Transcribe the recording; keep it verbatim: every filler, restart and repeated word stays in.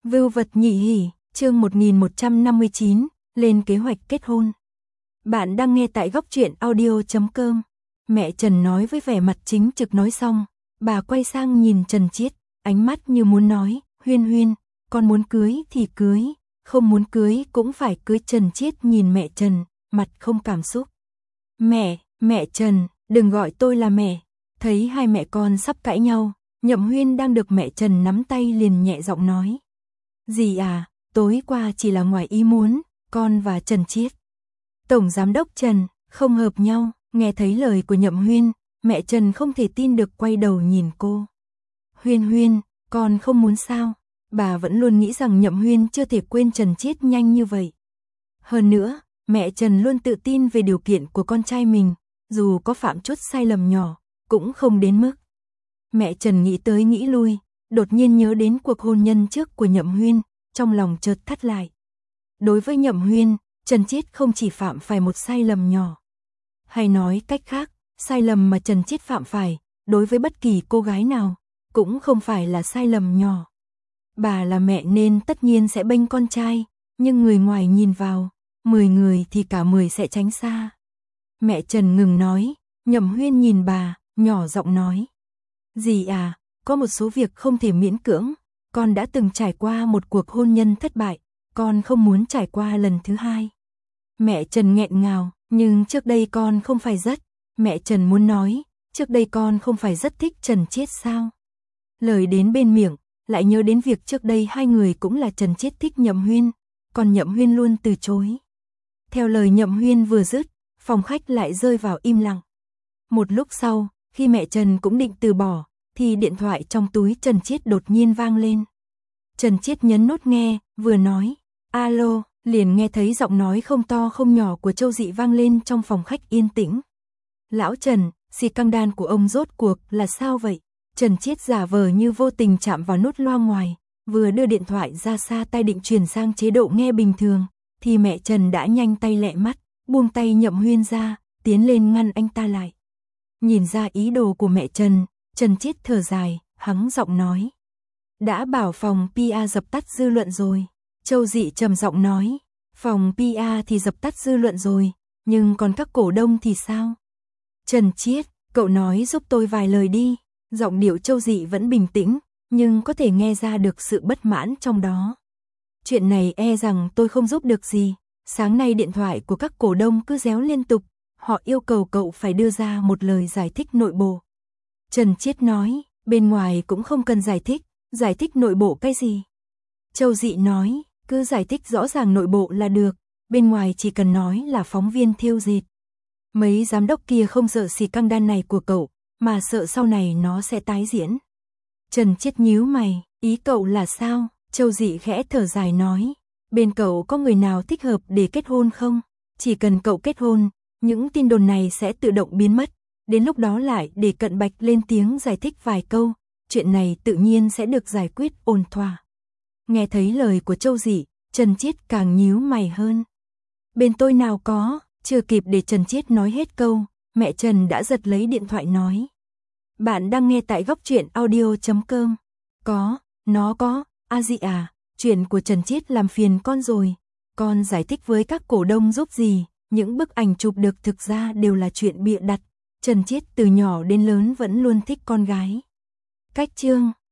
Vưu vật nhị hỉ, chương một nghìn một trăm năm mươi chín, lên kế hoạch kết hôn. Bạn đang nghe tại góc truyện audio chấm com. Mẹ Trần nói với vẻ mặt chính trực nói xong, bà quay sang nhìn Trần Chiết, ánh mắt như muốn nói, Huyên Huyên, con muốn cưới thì cưới, không muốn cưới cũng phải cưới. Trần Chiết nhìn mẹ Trần, mặt không cảm xúc. Mẹ, mẹ Trần, đừng gọi tôi là mẹ. Thấy hai mẹ con sắp cãi nhau, Nhậm Huyên đang được mẹ Trần nắm tay liền nhẹ giọng nói. Dì à, tối qua chỉ là ngoài ý muốn, con và Trần Chiết. Tổng giám đốc Trần, không hợp nhau. Nghe thấy lời của Nhậm Huyên, mẹ Trần không thể tin được quay đầu nhìn cô. Huyên Huyên, con không muốn sao? Bà vẫn luôn nghĩ rằng Nhậm Huyên chưa thể quên Trần Chiết nhanh như vậy. Hơn nữa, mẹ Trần luôn tự tin về điều kiện của con trai mình, dù có phạm chút sai lầm nhỏ, cũng không đến mức. Mẹ Trần nghĩ tới nghĩ lui, đột nhiên nhớ đến cuộc hôn nhân trước của Nhậm Huyên, trong lòng chợt thắt lại. Đối với Nhậm Huyên, Trần Chiết không chỉ phạm phải một sai lầm nhỏ. Hay nói cách khác, sai lầm mà Trần Chiết phạm phải, đối với bất kỳ cô gái nào, cũng không phải là sai lầm nhỏ. Bà là mẹ nên tất nhiên sẽ bênh con trai, nhưng người ngoài nhìn vào, mười người thì cả mười sẽ tránh xa. Mẹ Trần ngừng nói, Nhậm Huyên nhìn bà, nhỏ giọng nói. Dì à, có một số việc không thể miễn cưỡng, con đã từng trải qua một cuộc hôn nhân thất bại, con không muốn trải qua lần thứ hai. Mẹ Trần nghẹn ngào, nhưng trước đây con không phải rất, mẹ Trần muốn nói, trước đây con không phải rất thích Trần Chiết sao? Lời đến bên miệng, lại nhớ đến việc trước đây hai người cũng là Trần Chiết thích Nhậm Huyên, còn Nhậm Huyên luôn từ chối. Theo lời Nhậm Huyên vừa dứt, phòng khách lại rơi vào im lặng. Một lúc sau, khi mẹ Trần cũng định từ bỏ, thì điện thoại trong túi Trần Chiết đột nhiên vang lên. Trần Chiết nhấn nút nghe, vừa nói, alo, liền nghe thấy giọng nói không to không nhỏ của Châu Dị vang lên trong phòng khách yên tĩnh. Lão Trần, xì căng đan của ông rốt cuộc là sao vậy? Trần Chiết giả vờ như vô tình chạm vào nút loa ngoài, vừa đưa điện thoại ra xa tay định chuyển sang chế độ nghe bình thường, thì mẹ Trần đã nhanh tay lẹ mắt, buông tay Nhậm Huyên ra, tiến lên ngăn anh ta lại. Nhìn ra ý đồ của mẹ Trần, Trần Chiết thở dài, hắng giọng nói. Đã bảo phòng pê e dập tắt dư luận rồi. Châu Dị trầm giọng nói, phòng pê e thì dập tắt dư luận rồi, nhưng còn các cổ đông thì sao? Trần Chiết, cậu nói giúp tôi vài lời đi. Giọng điệu Châu Dị vẫn bình tĩnh, nhưng có thể nghe ra được sự bất mãn trong đó. Chuyện này e rằng tôi không giúp được gì. Sáng nay điện thoại của các cổ đông cứ réo liên tục, họ yêu cầu cậu phải đưa ra một lời giải thích nội bộ. Trần Chiết nói, bên ngoài cũng không cần giải thích, giải thích nội bộ cái gì? Châu Dị nói, cứ giải thích rõ ràng nội bộ là được, bên ngoài chỉ cần nói là phóng viên thêu dệt. Mấy giám đốc kia không sợ xì căng đan này của cậu, mà sợ sau này nó sẽ tái diễn. Trần Chiết nhíu mày, ý cậu là sao? Châu Dị khẽ thở dài nói, bên cậu có người nào thích hợp để kết hôn không? Chỉ cần cậu kết hôn, những tin đồn này sẽ tự động biến mất, đến lúc đó lại để Cận Bạch lên tiếng giải thích vài câu, chuyện này tự nhiên sẽ được giải quyết ổn thỏa. Nghe thấy lời của Châu Dị, Trần Chiết càng nhíu mày hơn. Bên tôi nào có, chưa kịp để Trần Chiết nói hết câu, mẹ Trần đã giật lấy điện thoại nói. Bạn đang nghe tại góc truyện audio chấm com. Có, nó có, a Dị à, chuyện của Trần Chiết làm phiền con rồi. Con giải thích với các cổ đông giúp gì, những bức ảnh chụp được thực ra đều là chuyện bịa đặt. Trần Chiết từ nhỏ đến lớn vẫn luôn thích con gái. Cách chương